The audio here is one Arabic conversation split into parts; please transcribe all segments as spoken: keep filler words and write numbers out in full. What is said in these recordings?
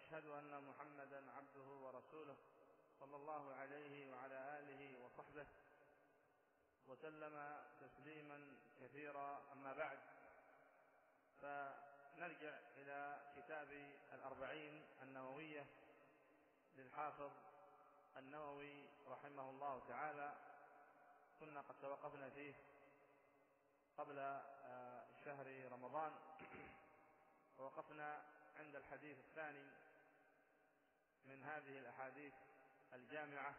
وأشهد أن محمدا عبده ورسوله صلى الله عليه وعلى آله وصحبه وسلم تسليما كثيرا. أما بعد، فنرجع إلى كتاب الأربعين النووية للحافظ النووي رحمه الله تعالى. كنا قد توقفنا فيه قبل شهر رمضان، ووقفنا عند الحديث الثاني من هذه الأحاديث الجامعة،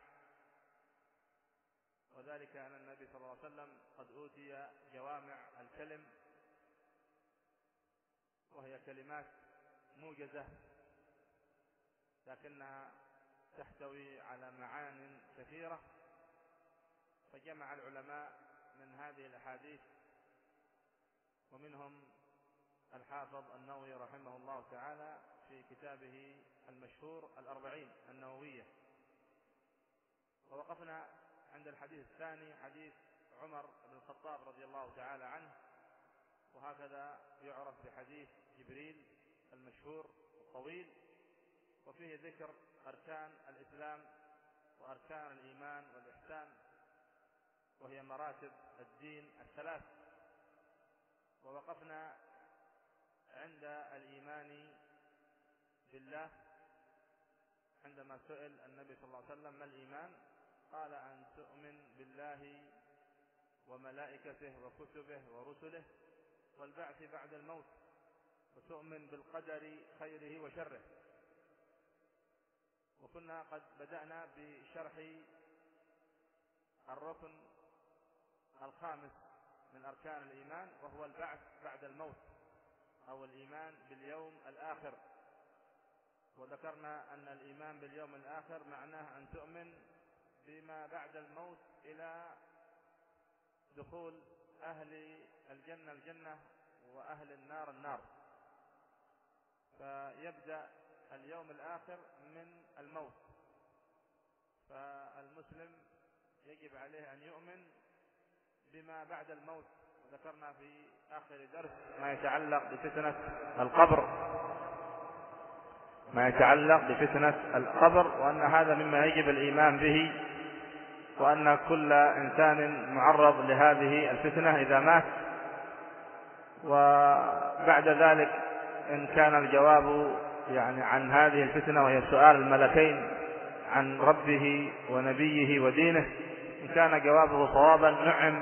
وذلك أن النبي صلى الله عليه وسلم قد أوتي جوامع الكلم، وهي كلمات موجزة لكنها تحتوي على معان كثيرة. فجمع العلماء من هذه الأحاديث، ومنهم الحافظ النووي رحمه الله تعالى في كتابه المشهور الأربعين النووية. ووقفنا عند الحديث الثاني، حديث عمر بن الخطاب رضي الله تعالى عنه، وهكذا يعرف بحديث جبريل المشهور الطويل، وفيه ذكر أركان الإسلام وأركان الإيمان والإحسان، وهي مراتب الدين الثلاث. ووقفنا عند الإيمان بالله، عندما سئل النبي صلى الله عليه وسلم ما الإيمان؟ قال أن تؤمن بالله وملائكته وكتبه ورسله والبعث بعد الموت، وتؤمن بالقدر خيره وشره. وكنا قد بدأنا بشرح الركن الخامس من أركان الإيمان، وهو البعث بعد الموت أو الإيمان باليوم الآخر. وذكرنا أن الإيمان باليوم الآخر معناه أن تؤمن بما بعد الموت إلى دخول أهل الجنة الجنة وأهل النار النار. فيبدأ اليوم الآخر من الموت، فالمسلم يجب عليه أن يؤمن بما بعد الموت. وذكرنا في آخر درس ما يتعلق بفتنة القبر ما يتعلق بفتنة القبر وأن هذا مما يجب الإيمان به، وأن كل إنسان معرض لهذه الفتنة إذا مات. وبعد ذلك إن كان الجواب يعني عن هذه الفتنة، وهي سؤال الملكين عن ربه ونبيه ودينه، إن كان جوابه صوابا نعم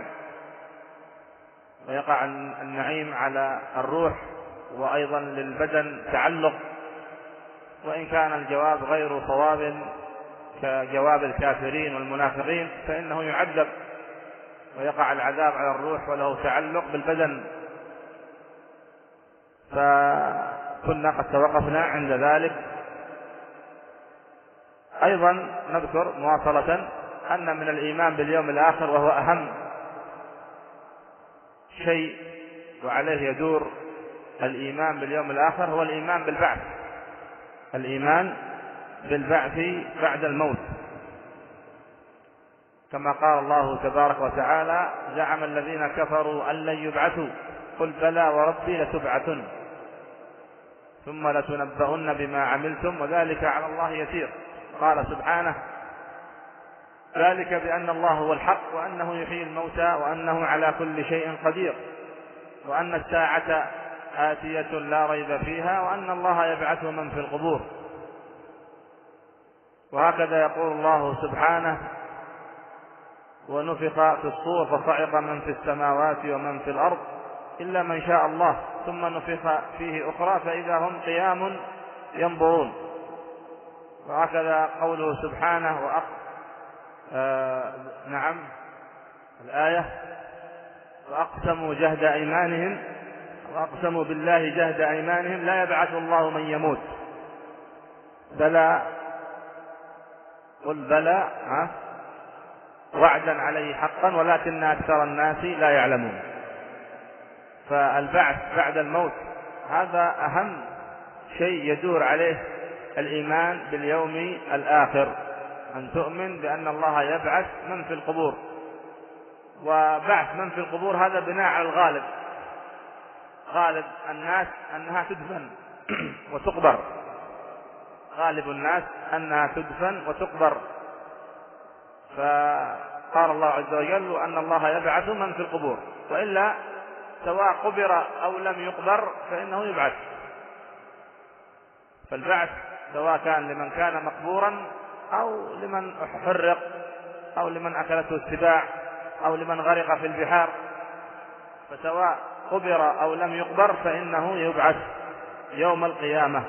ويقع النعيم على الروح وأيضا للبدن تعلق. وإن كان الجواب غير صواب كجواب الكافرين والمنافقين فإنه يعذب ويقع العذاب على الروح وله تعلق بالبدن. فكنا قد توقفنا عند ذلك. أيضا نذكر مواصلة أن من الإيمان باليوم الآخر، وهو أهم شيء وعليه يدور الإيمان باليوم الآخر، هو الإيمان بالبعث الإيمان بالبعث بعد الموت، كما قال الله تبارك وتعالى: زعم الذين كفروا أن لن يبعثوا قل بلى وربي لتبعثن ثم لتنبؤن بما عملتم وذلك على الله يسير. قال سبحانه: ذلك بأن الله هو الحق وأنه يحيي الموتى وأنه على كل شيء قدير وأن الساعة آتية لا ريب فيها وأن الله يبعث من في القبور. وهكذا يقول الله سبحانه: ونفخ في الصور فصعق من في السماوات ومن في الأرض إلا من شاء الله ثم نفخ فيه أخرى فإذا هم قيام ينظرون. وهكذا قوله سبحانه وأق... آه... نعم الآية: وأقسموا جهد أيمانهم وأقسموا بالله جهد أيمانهم لا يبعث الله من يموت بلى قل بلى ها وعدا عليه حقا ولكن أكثر الناس لا يعلمون. فالبعث بعد الموت هذا أهم شيء يدور عليه الإيمان باليوم الآخر، أن تؤمن بأن الله يبعث من في القبور. وبعث من في القبور هذا بناء على الغالب، غالب الناس أنها تدفن وتقبر، غالب الناس أنها تدفن وتقبر، فقال الله عز وجل أن الله يبعث من في القبور، وإلا سواء قبر أو لم يقبر فإنه يبعث. فالبعث سواء كان لمن كان مقبورا أو لمن حرق أو لمن أكلته السباع أو لمن غرق في البحار، فسواء قبر أو لم يقبر فإنه يبعث يوم القيامة.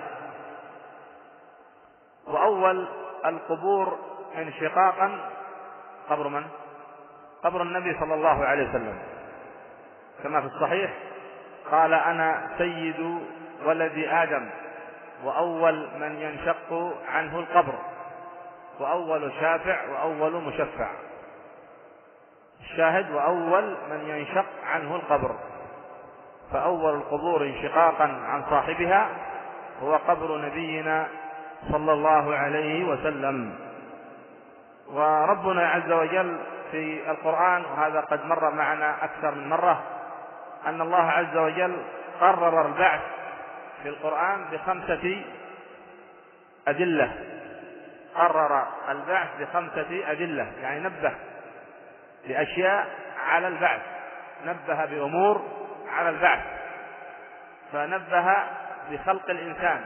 وأول القبور انشقاقا قبر من؟ قبر النبي صلى الله عليه وسلم، كما في الصحيح قال: أنا سيد ولد آدم وأول من ينشق عنه القبر وأول شافع وأول مشفع. الشاهد: وأول من ينشق عنه القبر، فأول القبور انشقاقا عن صاحبها هو قبر نبينا صلى الله عليه وسلم. وربنا عز وجل في القرآن، وهذا قد مر معنا أكثر من مرة، أن الله عز وجل قرر البعث في القرآن بخمسة أدلة. قرر البعث بخمسة أدلة، يعني نبه بأشياء على البعث، نبه بأمور على البعث. فنبه بخلق الإنسان،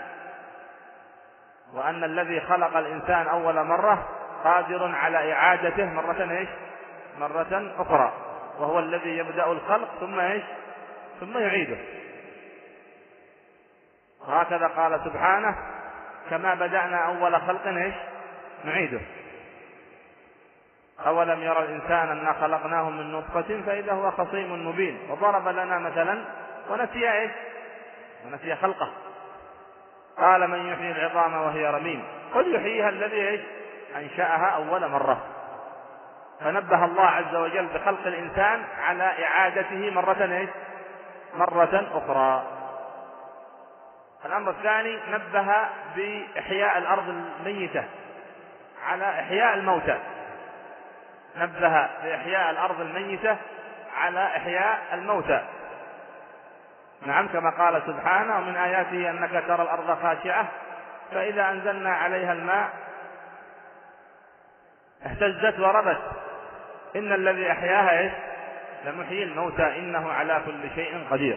وأن الذي خلق الإنسان أول مرة قادر على إعادته مرة إيش؟ مرة أخرى، وهو الذي يبدأ الخلق ثم إيش؟ ثم يعيده. وهكذا قال سبحانه: كما بدأنا أول خلق إيش؟ نعيده. أولم يرى الإنسان أنا خلقناه من نطفة فإذا هو خصيم مبين. وضرب لنا مثلا ونسي إيش؟ ونسي خلقه. قال: من يحيي العظام وهي رميم؟ قل يحييها الذي إيش؟ أنشأها أول مرة. فنبه الله عز وجل بخلق الإنسان على إعادته مرة إيش؟ مرة أخرى. الأمر الثاني نبه بإحياء الأرض الميتة على إحياء الموتى. نبه بإحياء الأرض الميتة على إحياء الموتى. نعم، كما قال سبحانه: ومن آياته أنك ترى الأرض خاشعة فإذا أنزلنا عليها الماء اهتزت وربت إن الذي أحياها إيش؟ لمحيي الموتى إنه على كل شيء قدير.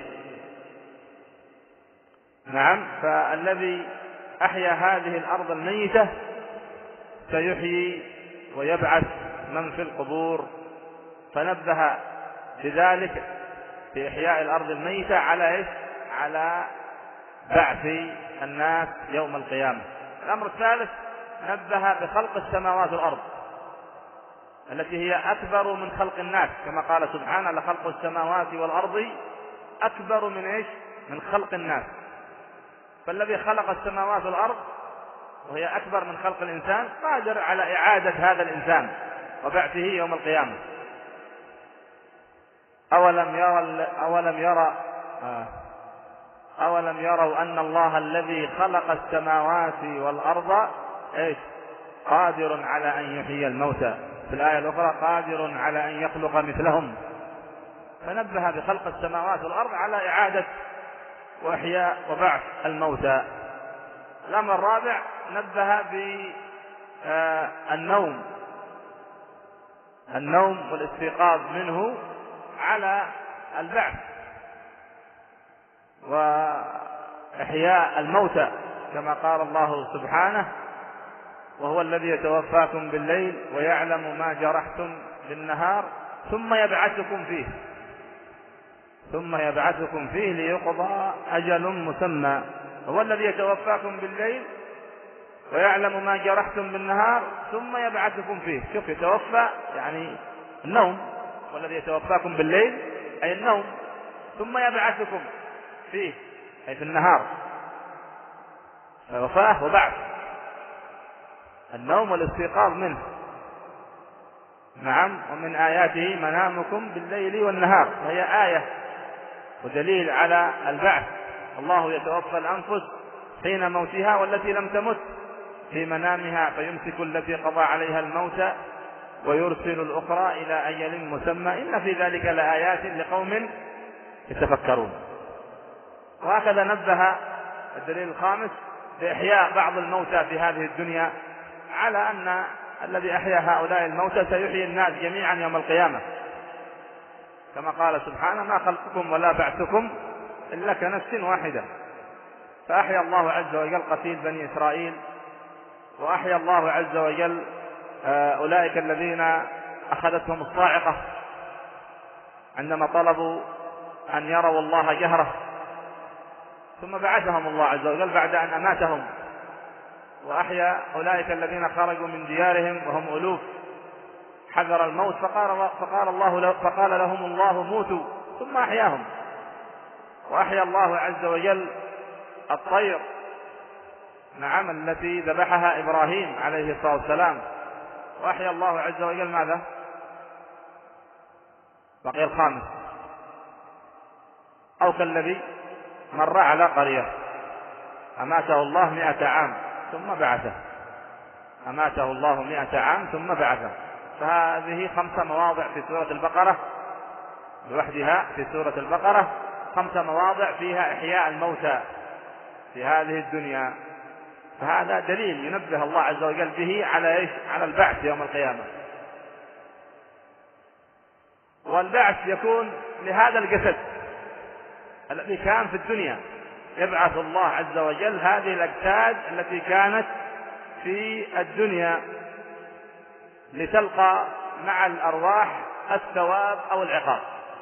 نعم، فالذي أحيا هذه الأرض الميتة سيحيي ويبعث من في القبور. فنبه بذلك بإحياء الأرض الميتة على إيش؟ على بعث الناس يوم القيامة. الأمر الثالث نبه بخلق السماوات والأرض التي هي أكبر من خلق الناس، كما قال سبحانه: لخلق السماوات والأرض أكبر من إيش؟ من خلق الناس. فالذي خلق السماوات والأرض وهي أكبر من خلق الإنسان قادر على إعادة هذا الإنسان وبعثه يوم القيامة. أولم يرى أولم يرى أولم يروا أن الله الذي خلق السماوات والأرض إيش؟ قادر على أن يحيي الموتى. في الآية الأخرى: قادر على أن يخلق مثلهم. فنبه بخلق السماوات والأرض على إعادة وإحياء وبعث الموتى. الأمر الرابع نبه بالنوم النوم والاستيقاظ منه على البعث وإحياء الموتى، كما قال الله سبحانه: وهو الذي يتوفاكم بالليل ويعلم ما جرحتم بالنهار ثم يبعثكم فيه ثم يبعثكم فيه ليقضى أجل مسمى. هو الذي يتوفاكم بالليل ويعلم ما جرحتم بالنهار ثم يبعثكم فيه. شوف، يتوفى يعني النوم، والذي يتوفاكم بالليل أي النوم، ثم يبعثكم فيه أي في النهار. وفاة وبعث، النوم والاستيقاظ منه. نعم، ومن آياته منامكم بالليل والنهار، وهي آية ودليل على البعث. الله يتوفى الأنفس حين موتها والتي لم تمت في منامها فيمسك التي قضى عليها الموت ويرسل الأخرى إلى أجل مسمى إن في ذلك لآيات لقوم يتفكرون. وهكذا نبه الدليل الخامس بإحياء بعض الموتى في هذه الدنيا، على أن الذي أحيا هؤلاء الموتى سيحيي الناس جميعا يوم القيامة، كما قال سبحانه: ما خلقكم ولا بعثكم إلا كنفس واحدة. فأحيا الله عز وجل قتيل بني إسرائيل، وأحيا الله عز وجل أولئك الذين أخذتهم الصاعقة عندما طلبوا أن يروا الله جهرة، ثم بعثهم الله عز وجل بعد أن أماتهم. وأحيا أولئك الذين خرجوا من ديارهم وهم ألوف حذر الموت، فقال, فقال, الله فقال لهم الله موتوا، ثم أحياهم. وأحيا الله عز وجل الطير، نعم، التي ذبحها إبراهيم عليه الصلاة والسلام. وأحيا الله عز وجل ماذا؟ بقي الخامس: أو كالذي مر على قرية أماته الله مئة عام ثم بعثه، أماته الله مئة عام ثم بعثه. فهذه خمس مواضع في سورة البقرة لوحدها، في سورة البقرة خمس مواضع فيها إحياء الموتى في هذه الدنيا. فهذا دليل ينبه الله عز وجل به على إيش؟ على البعث يوم القيامة. والبعث يكون لهذا الجسد الذي كان في الدنيا، يبعث الله عز وجل هذه الأجساد التي كانت في الدنيا لتلقى مع الأرواح الثواب أو العقاب،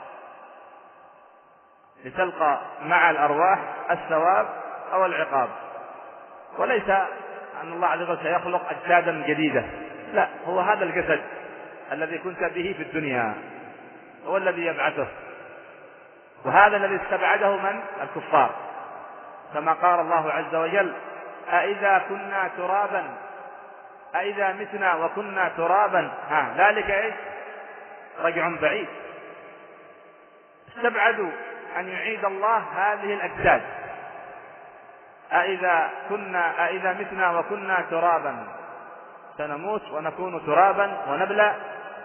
لتلقى مع الأرواح الثواب أو العقاب. وليس أن الله عز وجل سيخلق أجسادا جديدة، لا، هو هذا الجسد الذي كنت به في الدنيا هو الذي يبعثه. وهذا الذي استبعده من؟ الكفار، كما قال الله عز وجل: أإذا كنا ترابا أإذا متنا وكنا ترابا ها ذلك إيش؟ رجع بعيد. استبعدوا أن يعيد الله هذه الأجساد. أإذا كنا أإذا متنا وكنا ترابا سنموت ونكون ترابا ونبلى،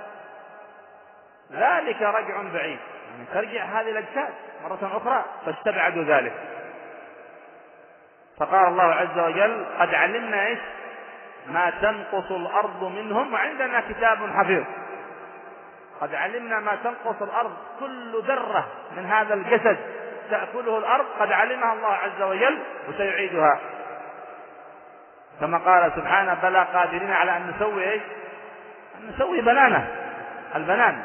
ذلك رجع بعيد، يعني ترجع هذه الأجساد مرة أخرى، فاستبعدوا ذلك. فقال الله عز وجل: قد علمنا إيش؟ ما تنقص الأرض منهم وعندنا كتاب حفيظ. قد علمنا ما تنقص الأرض، كل ذرة من هذا الجسد تأكله الأرض قد علمها الله عز وجل وسيعيدها، كما قال سبحانه: بلى قادرين على أن نسوي إيش؟ أن نسوي بنانه، البنان،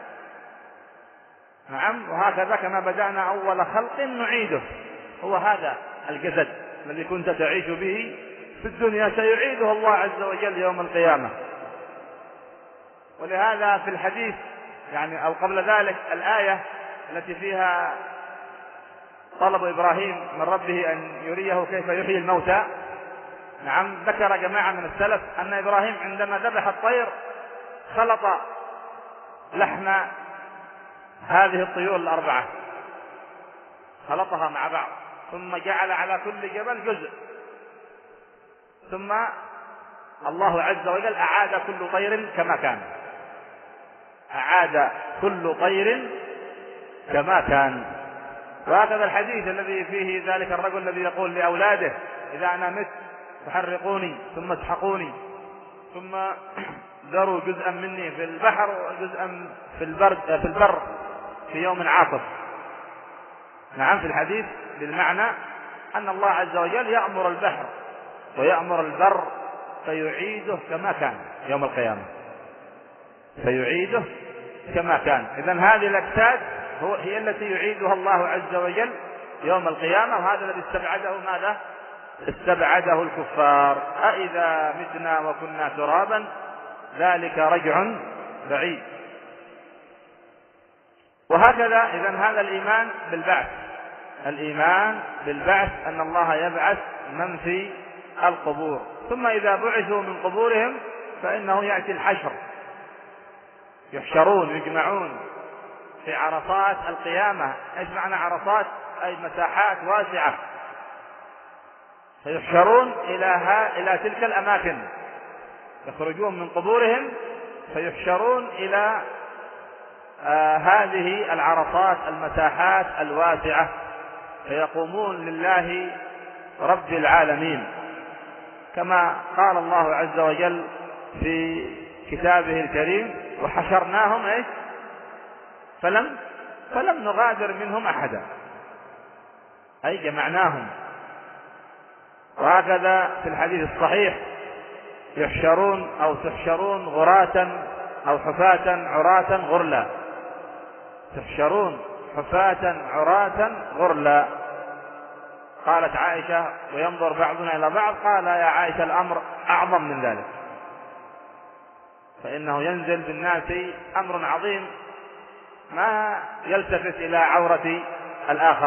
نعم. وهكذا كما بدأنا أول خلق نعيده، هو هذا الجسد الذي كنت تعيش به في الدنيا سيعيده الله عز وجل يوم القيامة. ولهذا في الحديث يعني أو قبل ذلك الآية التي فيها طلب إبراهيم من ربه أن يريه كيف يحيي الموتى، نعم، ذكر جماعة من السلف أن إبراهيم عندما ذبح الطير خلط لحم هذه الطيور الأربعة، خلطها مع بعض، ثم جعل على كل جبل جزء، ثم الله عز وجل أعاد كل طير كما كان، أعاد كل طير كما كان. وهكذا الحديث الذي فيه ذلك الرجل الذي يقول لأولاده: إذا أنا مت فحرقوني ثم اسحقوني ثم ذروا جزءا مني في البحر وجزءا في البر في البر في يوم عاصف. نعم، في الحديث بالمعنى أن الله عز وجل يأمر البحر ويأمر البر فيعيده كما كان يوم القيامة، فيعيده كما كان. إذن هذه الأجساد هي التي يعيدها الله عز وجل يوم القيامة، وهذا الذي استبعده ماذا؟ استبعده الكفار. أإذا متنا وكنا ترابا ذلك رجع بعيد. وهكذا إذن هذا الإيمان بالبعث، الإيمان بالبعث أن الله يبعث من في القبور، ثم إذا بعثوا من قبورهم فإنه يأتي الحشر، يحشرون يجمعون في عرصات القيامة. ايش معنى عرصات؟ أي مساحات واسعة، فيحشرون إلى ها إلى تلك الأماكن، يخرجون من قبورهم فيحشرون إلى آه هذه العرصات المساحات الواسعة، فيقومون لله رب العالمين، كما قال الله عز وجل في كتابه الكريم: وحشرناهم إيه؟ فلم فلم نغادر منهم أحدا، أي جمعناهم. وهكذا في الحديث الصحيح: يحشرون أو تحشرون غراة أو حفاة عراة غرلا، تحشرون حفاة عراة غرلا. قالت عائشة: وينظر بعضنا إلى بعض. قال: يا عائشة الأمر أعظم من ذلك، فإنه ينزل بالناس أمر عظيم ما يلتفت إلى عورة الآخر.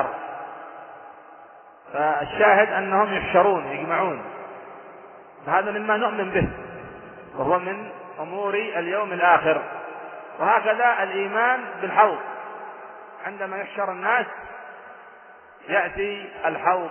فالشاهد أنهم يحشرون يجمعون، فهذا مما نؤمن به، وهو من أمور اليوم الآخر. وهكذا الإيمان بالحوض، عندما يحشر الناس يأتي الحوض.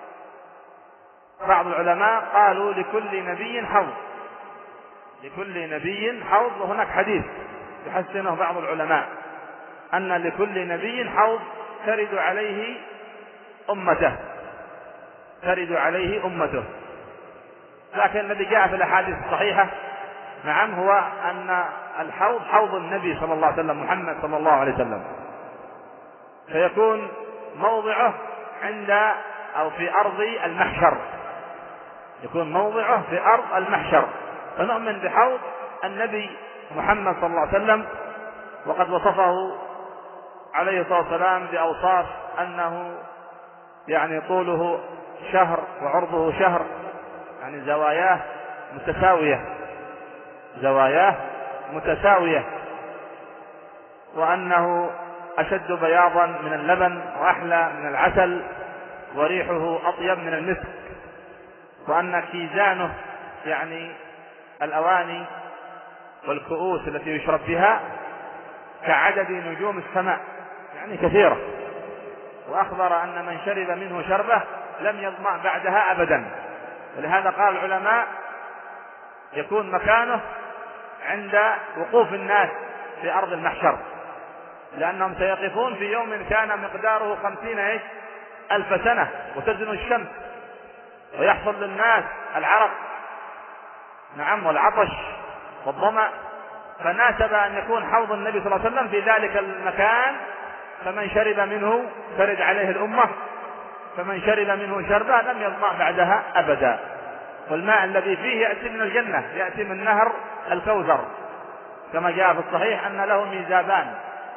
بعض العلماء قالوا: لكل نبي حوض، لكل نبي حوض. وهناك حديث يحسنه بعض العلماء أن لكل نبي حوض ترد عليه أمته، ترد عليه أمته. لكن الذي جاء في الأحاديث الصحيحة نعم هو أن الحوض حوض النبي صلى الله عليه وسلم، محمد صلى الله عليه وسلم، فيكون موضعه عند أو في أرض المحشر، يكون موضعه في أرض المحشر. فنؤمن بحوض النبي محمد صلى الله عليه وسلم، وقد وصفه عليه الصلاة والسلام بأوصاف أنه يعني طوله شهر وعرضه شهر، يعني زواياه متساوية، زواياه متساوية، وأنه أشد بياضا من اللبن وأحلى من العسل وريحه أطيب من المسك، وأن كيزانه يعني الأواني والكؤوس التي يشرب بها كعدد نجوم السماء، يعني كثيرة. وأخبر أن من شرب منه شربة لم يظمأ بعدها أبدا. ولهذا قال العلماء: يكون مكانه عند وقوف الناس في أرض المحشر، لأنهم سيقفون في يوم كان مقداره خمسين إيش ألف سنة، وتزن الشمس، ويحصل للناس العرق نعم والعطش والظمأ، فناسب أن يكون حوض النبي صلى الله عليه وسلم في ذلك المكان، فمن شرب منه ترد عليه الأمة، فمن شرب منه شربة لم يظمأ بعدها أبدا. والماء الذي فيه يأتي من الجنة، يأتي من نهر الكوثر، كما جاء في الصحيح أن له ميزابان،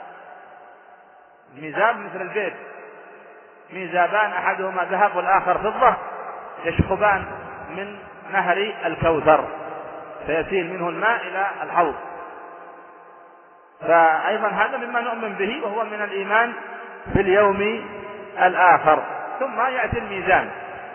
ميزاب مثل البيت، ميزابان أحدهما ذهب والآخر فضة، يشخبان من نهر الكوثر، فيسيل منه الماء إلى الحوض. فأيضا هذا مما نؤمن به، وهو من الإيمان في اليوم الآخر. ثم يأتي الميزان،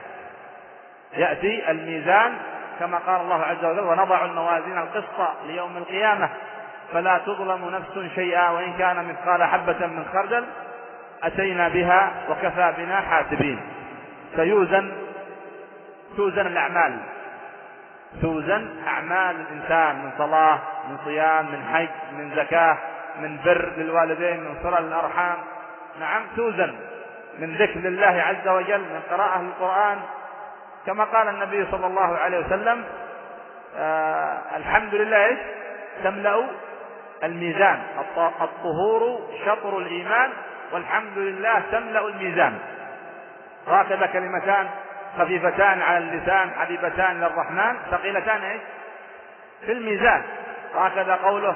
يأتي الميزان كما قال الله عز وجل: ونضع الموازين القسط ليوم القيامة فلا تظلم نفس شيئا وإن كان مثقال حبة من خردل أتينا بها وكفى بنا حاسبين. فيوزن توزن الأعمال، توزن أعمال الإنسان من صلاة، من صيام، من حج، من زكاة، من بر للوالدين، من صلة الأرحام، نعم توزن، من ذكر لله عز وجل، من قراءة القرآن، كما قال النبي صلى الله عليه وسلم: آه الحمد لله إيش تملأ الميزان، الطهور شطر الإيمان والحمد لله تملأ الميزان. وهكذا كلمتان خفيفتان على اللسان حبيبتان للرحمن ثقيلتان إيش في الميزان. وهكذا قوله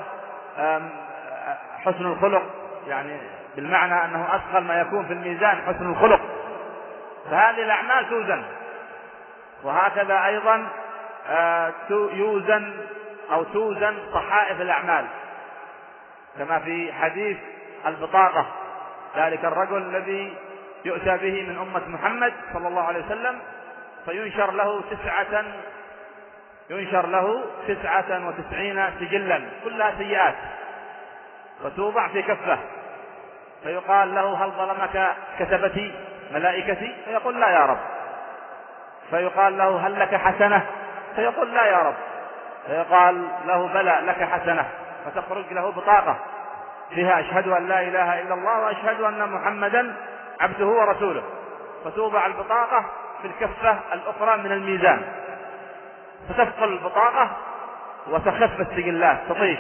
حسن الخلق، يعني بالمعنى أنه أثقل ما يكون في الميزان حسن الخلق. فهذه الأعمال توزن. وهكذا أيضا يوزن أو توزن صحائف الأعمال، كما في حديث البطاقة، ذلك الرجل الذي يؤتى به من أمة محمد صلى الله عليه وسلم فينشر له تسعة ينشر له تسعة وتسعين سجلا كلها سيئات، وتوضع في كفه، فيقال له: هل ظلمك كتبتي ملائكتي؟ فيقول: لا يا رب. فيقال له: هل لك حسنة؟ فيقول: لا يا رب. فيقال له: بلى لك حسنة. فتخرج له بطاقة فيها: أشهد أن لا إله إلا الله وأشهد أن محمدا عبده ورسوله. فتوضع البطاقة في الكفة الأخرى من الميزان، فتثقل البطاقة وتخف السجلات تطيش.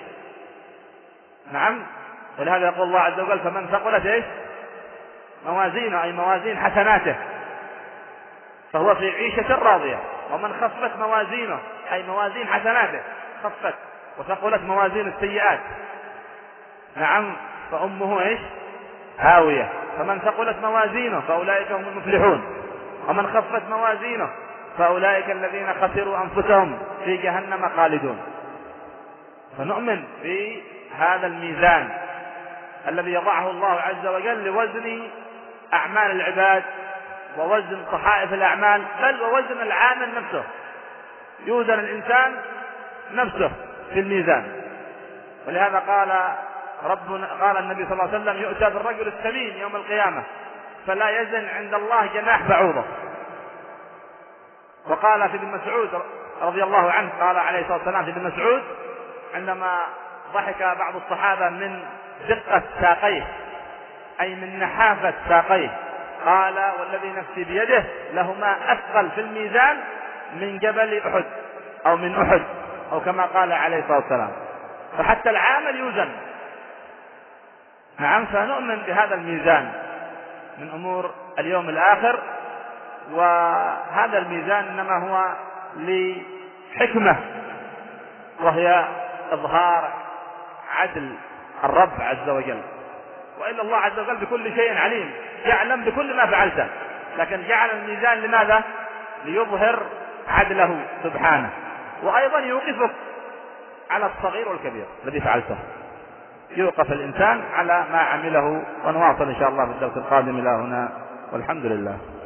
نعم، ولهذا يقول الله عز وجل فمن ثقلت ايش موازينه، أي موازين حسناته، فهو في عيشة راضية. ومن خفت موازينه أي موازين حسناته خفت، وثقلت موازين السيئات، نعم، فأمه ايش هاوية. فمن ثقلت موازينه فأولئك هم المفلحون، ومن خفت موازينه فأولئك الذين خسروا أنفسهم في جهنم خالدون. فنؤمن بهذا الميزان الذي يضعه الله عز وجل لوزن أعمال العباد ووزن صحائف الأعمال، بل ووزن العامل نفسه، يوزن الإنسان نفسه في الميزان. ولهذا قال ربنا، قال النبي صلى الله عليه وسلم يؤتى بالرجل السمين يوم القيامة فلا يزن عند الله جناح بعوضة. وقال في ابن مسعود رضي الله عنه، قال عليه الصلاة والسلام في ابن مسعود عندما ضحك بعض الصحابة من دقة ساقيه، أي من نحافة ساقيه، قال والذي نفسي بيده لهما أثقل في الميزان من جبل أحد أو من أحد، أو كما قال عليه الصلاة والسلام. فحتى العامل يوزن. نعم، فنؤمن بهذا الميزان من أمور اليوم الآخر. وهذا الميزان إنما هو لحكمة، وهي إظهار عدل الرب عز وجل. وإلا الله عز وجل بكل شيء عليم، يعلم بكل ما فعلته، لكن جعل الميزان لماذا؟ ليظهر عدله سبحانه، وأيضا يوقفك على الصغير والكبير الذي فعلته، يوقف الإنسان على ما عمله. ونواصل إن شاء الله في الدرس القادم إلى هنا، والحمد لله.